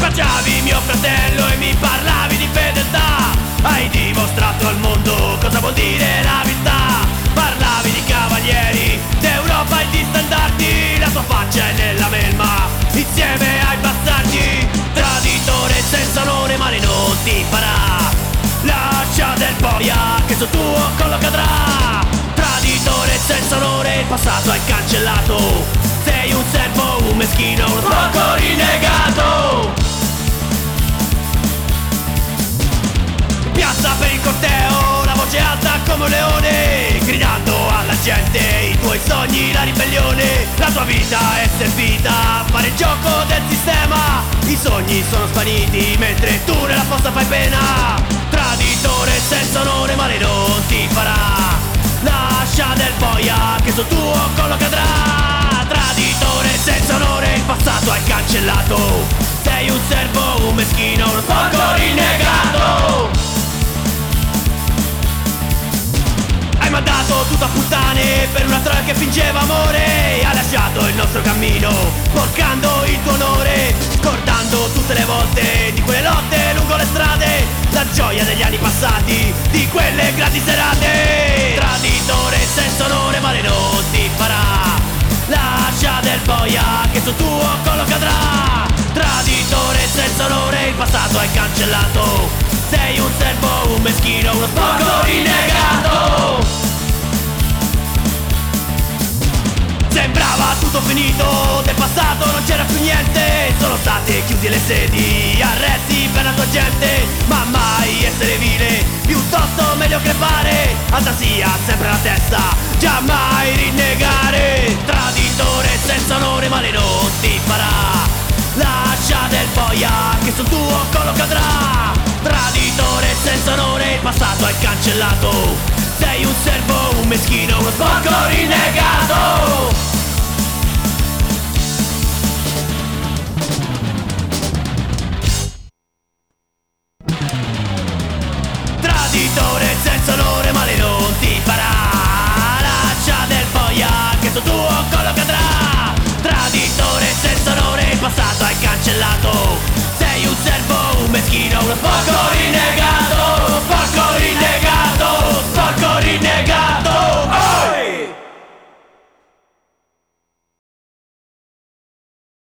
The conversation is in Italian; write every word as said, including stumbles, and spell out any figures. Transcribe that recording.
Baciavi mio fratello e mi parlavi di fedeltà. Hai dimostrato al mondo cosa vuol dire la vita. Parlavi di cavalieri, d'Europa e di standardi. La tua faccia è nella melma, insieme ai bastardi. Traditore senza onore, male non ti farà. Lascia del boia che sul tuo collo cadrà. Traditore senza onore, il passato hai cancellato. Sei un servo, un meschino, uno sporco rinnegato. Piazza per il corteo, la voce alta come un leone, gridando alla gente i tuoi sogni, la ribellione. La tua vita è servita a fare il gioco del sistema. I sogni sono svaniti mentre tu nella fossa fai pena. Traditore senza onore, male non ti farà. Lascia del boia che sul tuo collo cadrà. Traditore senza onore, il passato hai cancellato. Sei un servo, un meschino, uno sporco rinnegato. Hai mandato tutto a puttane per una troia che fingeva amore. Hai lasciato il nostro cammino, porcando il tuo onore, scordando tutte le volte di quelle lotte lungo le strade, la gioia degli anni passati, di quelle grandi serate. Traditore senza onore, male non ti farà. Lascia del boia che sul tuo collo cadrà. Traditore senza onore, il passato hai cancellato. Sei un servo, un meschino, uno sporco rinnegato. Sembrava tutto finito, del passato non c'era più niente. Sono state chiuse le sedi, arresti per la tua gente. Ma mai essere vile, piuttosto meglio crepare. Altasia sempre la testa, giammai rinnegare. Traditore senza onore, male non ti farà. Lascia del boia che sul tuo collo cadrà. Traditore senza onore, il passato hai cancellato. Sei un servo, un meschino, uno sporco rinnegato. Traditore senza onore, male non ti farà. Lascia del boia che sul tuo collo cadrà. Traditore senza onore, il passato hai cancellato. Sei un servo, un meschino, uno sporco rinnegato. Sporco rinnegato, sporco rinnegato.